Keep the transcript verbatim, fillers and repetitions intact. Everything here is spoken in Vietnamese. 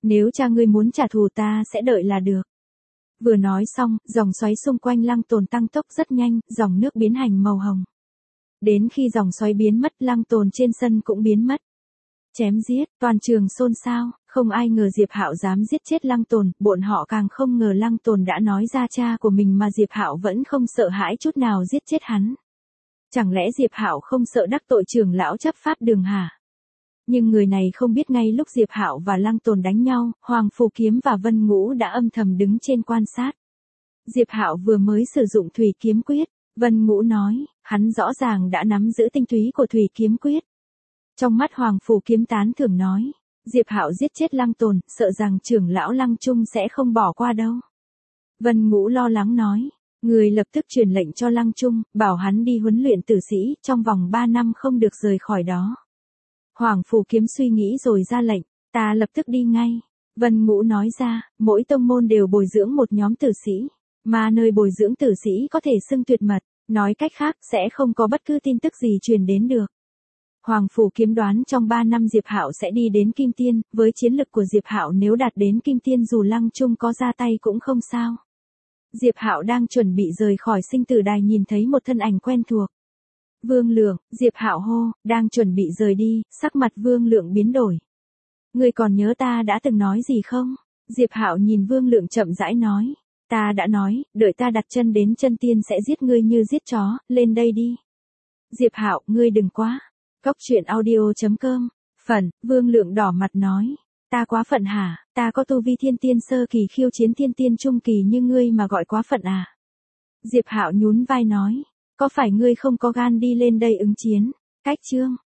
Nếu cha ngươi muốn trả thù ta sẽ đợi là được. Vừa nói xong, dòng xoáy xung quanh Lăng Tồn tăng tốc rất nhanh, dòng nước biến thành màu hồng. Đến khi dòng xoáy biến mất, Lăng Tồn trên sân cũng biến mất. Chém giết, toàn trường xôn xao, không ai ngờ Diệp Hạo dám giết chết Lăng Tồn, bọn họ càng không ngờ Lăng Tồn đã nói ra cha của mình mà Diệp Hạo vẫn không sợ hãi chút nào giết chết hắn. Chẳng lẽ Diệp Hạo không sợ đắc tội trưởng lão chấp pháp đường hả? Nhưng người này không biết ngay lúc Diệp Hạo và Lăng Tồn đánh nhau, Hoàng Phù Kiếm và Vân Ngũ đã âm thầm đứng trên quan sát. Diệp Hạo vừa mới sử dụng Thủy Kiếm Quyết, Vân Ngũ nói, hắn rõ ràng đã nắm giữ tinh túy của Thủy Kiếm Quyết. Trong mắt Hoàng Phù Kiếm tán thưởng nói, Diệp Hạo giết chết Lăng Tồn, sợ rằng trưởng lão Lăng Trung sẽ không bỏ qua đâu. Vân Ngũ lo lắng nói, người lập tức truyền lệnh cho Lăng Trung, bảo hắn đi huấn luyện tử sĩ, trong vòng ba năm không được rời khỏi đó. Hoàng Phù Kiếm suy nghĩ rồi ra lệnh, ta lập tức đi ngay. Vân Ngũ nói ra, mỗi tông môn đều bồi dưỡng một nhóm tử sĩ, mà nơi bồi dưỡng tử sĩ có thể xưng tuyệt mật, nói cách khác sẽ không có bất cứ tin tức gì truyền đến được. Hoàng Phù Kiếm đoán trong ba năm Diệp Hạo sẽ đi đến Kim Tiên, với chiến lực của Diệp Hạo nếu đạt đến Kim Tiên dù Lăng Trung có ra tay cũng không sao. Diệp Hạo đang chuẩn bị rời khỏi sinh tử đài nhìn thấy một thân ảnh quen thuộc. Vương Lượng, Diệp Hạo hô, đang chuẩn bị rời đi, sắc mặt Vương Lượng biến đổi. Ngươi còn nhớ ta đã từng nói gì không? Diệp Hạo nhìn Vương Lượng chậm rãi nói, ta đã nói, đợi ta đặt chân đến chân tiên sẽ giết ngươi như giết chó, lên đây đi. Diệp Hạo, ngươi đừng quá. Cốc truyện audio chấm com, phần, Vương Lượng đỏ mặt nói, ta quá phận hả, ta có tu vi thiên tiên sơ kỳ khiêu chiến thiên tiên trung kỳ như ngươi mà gọi quá phận à? Diệp Hạo nhún vai nói, có phải ngươi không có gan đi lên đây ứng chiến? Cách chương